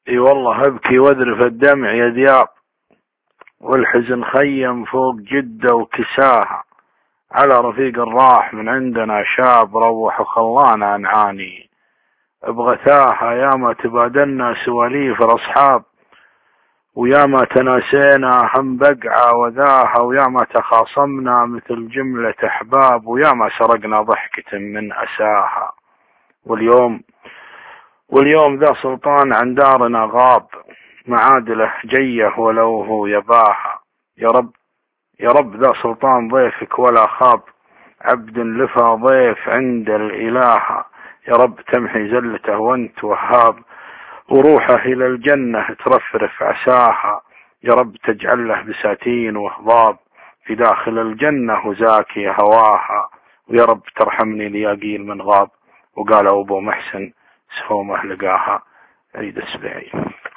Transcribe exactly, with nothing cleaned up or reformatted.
اي والله ابكي واذرف الدمع يا دياب، والحزن خيم فوق جدة وكساها، على رفيق الراح من عندنا شاب روح وخلانا نعاني بغثاها. يا ما تبادلنا سواليف الاصحاب، ويا ما تناسينا هم بقعة وذاها، ويا ما تخاصمنا مثل جملة احباب، ويا ما سرقنا ضحكة من اساها. واليوم واليوم ذا سلطان عن دارنا غاب، معادله جيه ولو هو يباها. يا رب يا رب ذا سلطان ضيفك ولا خاب، عبد لفى ضيف عند الإله. يا رب تمحي زلته وانت وهاب، وروحه إلى الجنة ترفرف عساها. يا رب تجعل له بساتين وهضاب في داخل الجنة وزاكي هواها. ويا رب ترحمني لياقيل من غاب، وقال أبو محسن سهومه لقاها. عيد السبيعي.